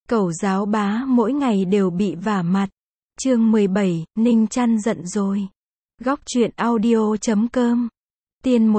Cẩu giáo bá mỗi ngày đều bị vả mặt. Chương 17, Ninh Chăn giận rồi. Góc truyện audio.com. Tiên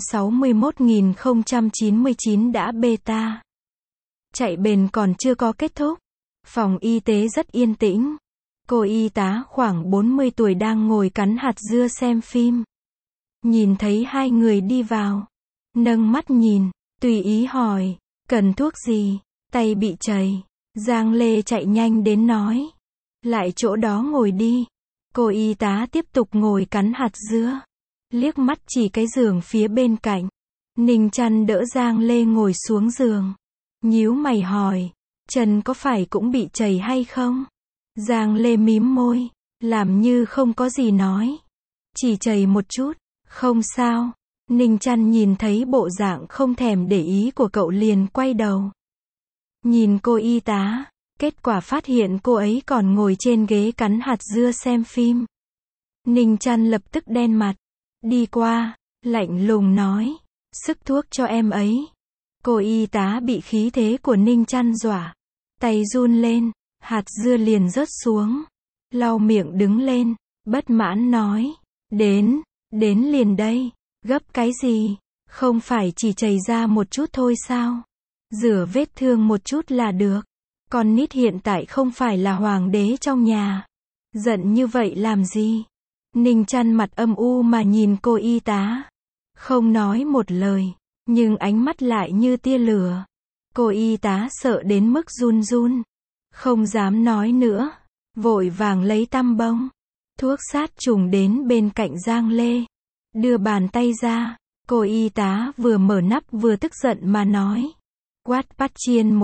161.099 đã beta. Chạy bền còn chưa có kết thúc. Phòng y tế rất yên tĩnh. Cô y tá khoảng 40 tuổi đang ngồi cắn hạt dưa xem phim. Nhìn thấy hai người đi vào. Nâng mắt nhìn, tùy ý hỏi, cần thuốc gì, tay bị chảy. Giang Lê chạy nhanh đến nói. Lại chỗ đó ngồi đi. Cô y tá tiếp tục ngồi cắn hạt dưa. Liếc mắt chỉ cái giường phía bên cạnh. Ninh Chăn đỡ Giang Lê ngồi xuống giường. Nhíu mày hỏi, chân có phải cũng bị chảy hay không? Giang Lê mím môi, làm như không có gì nói. Chỉ chảy một chút, không sao. Ninh Chăn nhìn thấy bộ dạng không thèm để ý của cậu liền quay đầu. Nhìn cô y tá, kết quả phát hiện cô ấy còn ngồi trên ghế cắn hạt dưa xem phim. Ninh Chăn lập tức đen mặt, đi qua, lạnh lùng nói, sức thuốc cho em ấy. Cô y tá bị khí thế của Ninh Chăn dọa, tay run lên, hạt dưa liền rớt xuống, lau miệng đứng lên, bất mãn nói, đến liền đây, gấp cái gì, không phải chỉ chảy ra một chút thôi sao? Rửa vết thương một chút là được. Con nít hiện tại không phải là hoàng đế trong nhà. Giận như vậy làm gì? Ninh Chăn mặt âm u mà nhìn cô y tá. Không nói một lời, nhưng ánh mắt lại như tia lửa. Cô y tá sợ đến mức run run. Không dám nói nữa. Vội vàng lấy tăm bông. Thuốc sát trùng đến bên cạnh Giang Lê. Đưa bàn tay ra. Cô y tá vừa mở nắp vừa tức giận mà nói. Quát bắt chiên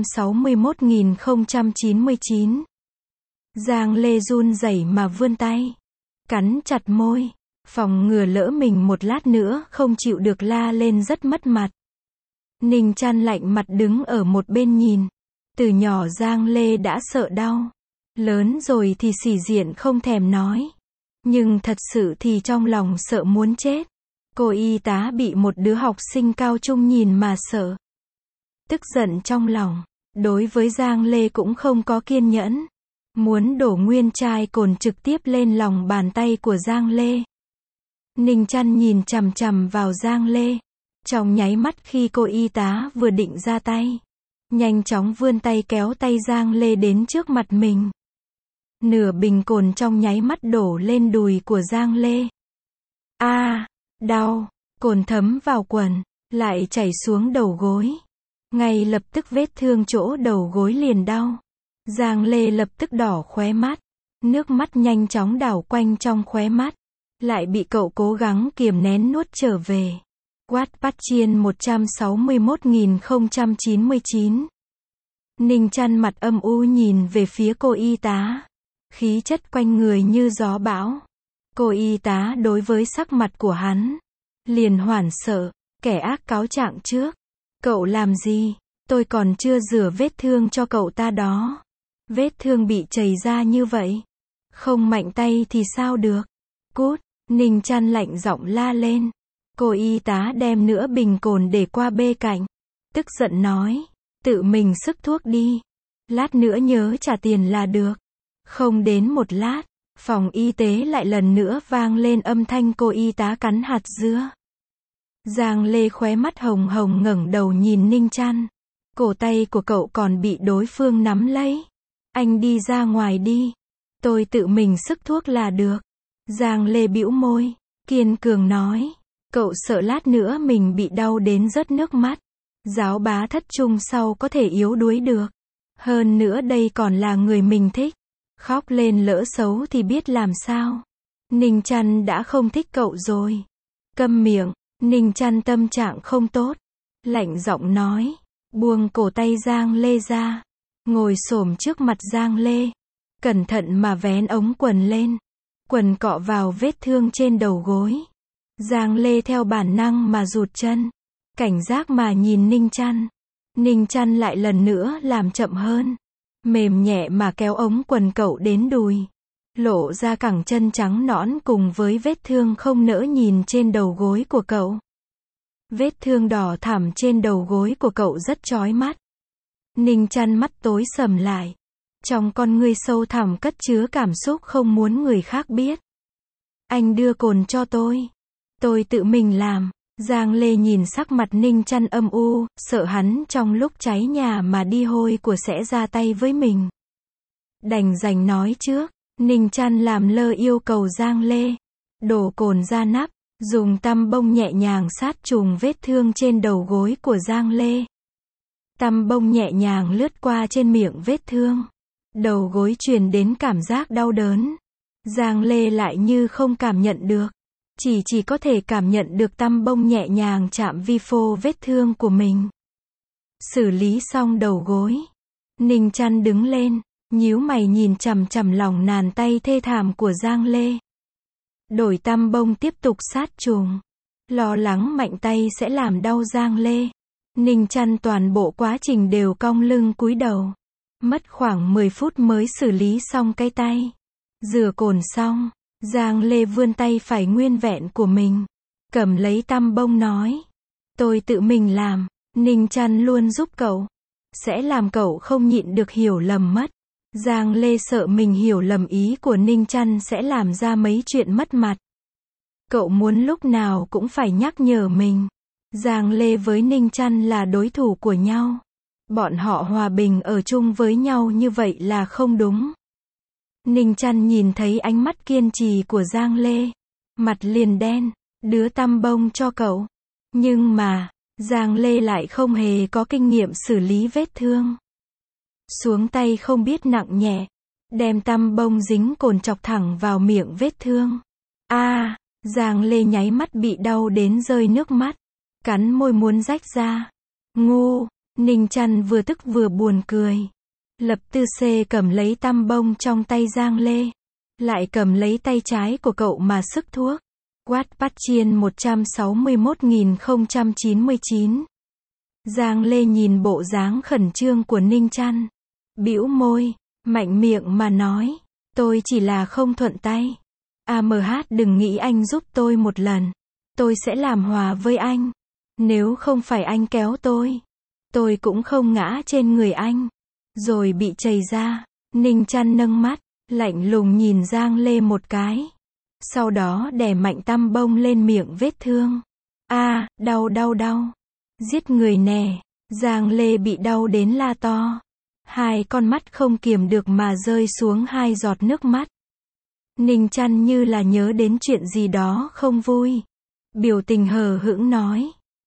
161.099. Giang Lê run rẩy mà vươn tay. Cắn chặt môi. Phòng ngừa lỡ mình một lát nữa không chịu được la lên rất mất mặt. Ninh Chăn lạnh mặt đứng ở một bên nhìn. Từ nhỏ Giang Lê đã sợ đau. Lớn rồi thì sĩ diện không thèm nói. Nhưng thật sự thì trong lòng sợ muốn chết. Cô y tá bị một đứa học sinh cao trung nhìn mà sợ. Tức giận trong lòng, đối với Giang Lê cũng không có kiên nhẫn. Muốn đổ nguyên chai cồn trực tiếp lên lòng bàn tay của Giang Lê. Ninh Chăn nhìn chằm chằm vào Giang Lê. Trong nháy mắt khi cô y tá vừa định ra tay, nhanh chóng vươn tay kéo tay Giang Lê đến trước mặt mình. Nửa bình cồn trong nháy mắt đổ lên đùi của Giang Lê. Đau, cồn thấm vào quần, lại chảy xuống đầu gối. Ngay lập tức vết thương chỗ đầu gối liền đau. Giang Lê lập tức đỏ khóe mắt. Nước mắt nhanh chóng đảo quanh trong khóe mắt. Lại bị cậu cố gắng kiềm nén nuốt trở về. Quát bắt chiên 161.099. Ninh Chăn mặt âm u nhìn về phía cô y tá. Khí chất quanh người như gió bão. Cô y tá đối với sắc mặt của hắn liền hoảng sợ, kẻ ác cáo trạng trước. Cậu làm gì? Tôi còn chưa rửa vết thương cho cậu ta đó. Vết thương bị chảy ra như vậy. Không mạnh tay thì sao được? Cút! Ninh Chăn lạnh giọng la lên. Cô y tá đem nửa bình cồn để qua bê cạnh. Tức giận nói. Tự mình sức thuốc đi. Lát nữa nhớ trả tiền là được. Không đến một lát, phòng y tế lại lần nữa vang lên âm thanh cô y tá cắn hạt dưa. Giang Lê khóe mắt hồng hồng ngẩng đầu nhìn Ninh Chăn. Cổ tay của cậu còn bị đối phương nắm lấy. Anh đi ra ngoài đi. Tôi tự mình sức thuốc là được. Giang Lê bĩu môi, kiên cường nói. Cậu sợ lát nữa mình bị đau đến rớt nước mắt. Giáo bá thất trung sau có thể yếu đuối được. Hơn nữa đây còn là người mình thích. Khóc lên lỡ xấu thì biết làm sao. Ninh Chăn đã không thích cậu rồi. Câm miệng. Ninh Chăn tâm trạng không tốt. Lạnh giọng nói. Buông cổ tay Giang Lê ra. Ngồi xổm trước mặt Giang Lê. Cẩn thận mà vén ống quần lên. Quần cọ vào vết thương trên đầu gối. Giang Lê theo bản năng mà rụt chân. Cảnh giác mà nhìn Ninh Chăn. Ninh Chăn lại lần nữa làm chậm hơn. Mềm nhẹ mà kéo ống quần cậu đến đùi. Lộ ra cẳng chân trắng nõn cùng với vết thương không nỡ nhìn trên đầu gối của cậu. Vết thương đỏ thẳm trên đầu gối của cậu rất chói mắt. Ninh Chăn mắt tối sầm lại. Trong con ngươi sâu thẳm cất chứa cảm xúc không muốn người khác biết. Anh đưa cồn cho tôi. Tôi tự mình làm. Giang Lê nhìn sắc mặt Ninh Chăn âm u, sợ hắn trong lúc cháy nhà mà đi hôi của sẽ ra tay với mình. Đành dành nói trước. Ninh Chăn làm lơ yêu cầu Giang Lê. Đổ cồn ra nắp, dùng tăm bông nhẹ nhàng sát trùng vết thương trên đầu gối của Giang Lê. Tăm bông nhẹ nhàng lướt qua trên miệng vết thương. Đầu gối truyền đến cảm giác đau đớn. Giang Lê lại như không cảm nhận được. Chỉ có thể cảm nhận được tăm bông nhẹ nhàng chạm vi phô vết thương của mình. Xử lý xong đầu gối. Ninh Chăn đứng lên, nhíu mày nhìn chằm chằm lòng nàn tay thê thảm của Giang Lê. Đổi tăm bông tiếp tục sát trùng. Lo lắng mạnh tay sẽ làm đau Giang Lê. Ninh Chăn toàn bộ quá trình đều cong lưng cúi đầu. Mất khoảng 10 phút mới xử lý xong cái tay. Rửa cồn xong, Giang Lê vươn tay phải nguyên vẹn của mình. Cầm lấy tăm bông nói. Tôi tự mình làm. Ninh Chăn luôn giúp cậu. Sẽ làm cậu không nhịn được hiểu lầm mất. Giang Lê sợ mình hiểu lầm ý của Ninh Chăn sẽ làm ra mấy chuyện mất mặt. Cậu muốn lúc nào cũng phải nhắc nhở mình. Giang Lê với Ninh Chăn là đối thủ của nhau. Bọn họ hòa bình ở chung với nhau như vậy là không đúng. Ninh Chăn nhìn thấy ánh mắt kiên trì của Giang Lê. Mặt liền đen, đưa tăm bông cho cậu. Nhưng mà, Giang Lê lại không hề có kinh nghiệm xử lý vết thương. Xuống tay không biết nặng nhẹ. Đem tăm bông dính cồn chọc thẳng vào miệng vết thương. Giang Lê nháy mắt bị đau đến rơi nước mắt. Cắn môi muốn rách ra. Ngu, Ninh Chăn vừa tức vừa buồn cười. Lập Tư Xê cầm lấy tăm bông trong tay Giang Lê. Lại cầm lấy tay trái của cậu mà sức thuốc. Watt Pat Chiên 161.099. Giang Lê nhìn bộ dáng khẩn trương của Ninh Chăn. Bĩu môi, mạnh miệng mà nói. Tôi chỉ là không thuận tay. Đừng nghĩ anh giúp tôi một lần. Tôi sẽ làm hòa với anh. Nếu không phải anh kéo tôi cũng không ngã trên người anh. Rồi bị chày ra. Ninh Chăn nâng mắt, lạnh lùng nhìn Giang Lê một cái. Sau đó đè mạnh tăm bông lên miệng vết thương. Đau. Giết người nè. Giang Lê bị đau đến la to. Hai con mắt không kiềm được mà rơi xuống hai giọt nước mắt. Ninh Chăn như là nhớ đến chuyện gì đó không vui. Biểu tình hờ hững nói.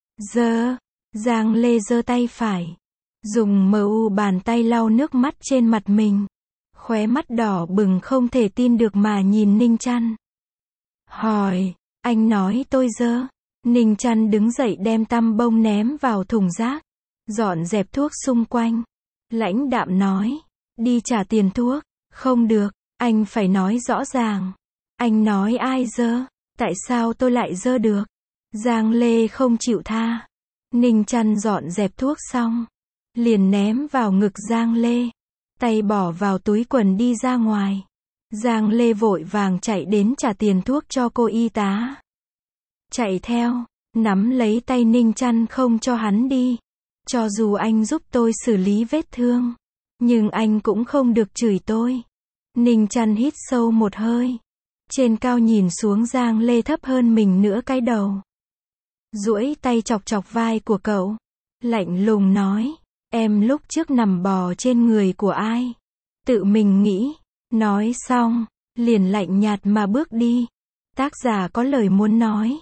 Giang Lê giơ tay phải. Dùng bàn tay lau nước mắt trên mặt mình. Khóe mắt đỏ bừng không thể tin được mà nhìn Ninh Chăn. Hỏi, anh nói tôi dơ. Ninh Chăn đứng dậy đem tăm bông ném vào thùng rác. Dọn dẹp thuốc xung quanh. Lãnh đạm nói. Đi trả tiền thuốc. Không được, anh phải nói rõ ràng. Anh nói ai dơ? Tại sao tôi lại dơ được? Giang Lê không chịu tha. Ninh Chăn dọn dẹp thuốc xong. Liền ném vào ngực Giang Lê. Tay bỏ vào túi quần đi ra ngoài. Giang Lê vội vàng chạy đến trả tiền thuốc cho cô y tá. Chạy theo, nắm lấy tay Ninh Chăn không cho hắn đi. Cho dù anh giúp tôi xử lý vết thương, nhưng anh cũng không được chửi tôi. Ninh Chăn hít sâu một hơi. Trên cao nhìn xuống Giang Lê thấp hơn mình nửa cái đầu. Duỗi tay chọc chọc vai của cậu. Lạnh lùng nói. Em lúc trước nằm bò trên người của ai? Tự mình nghĩ. Nói xong, liền lạnh nhạt mà bước đi. Tác giả có lời muốn nói.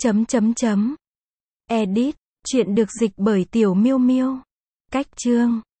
Edit, chuyện được dịch bởi Tiểu Miêu Miêu. Cách chương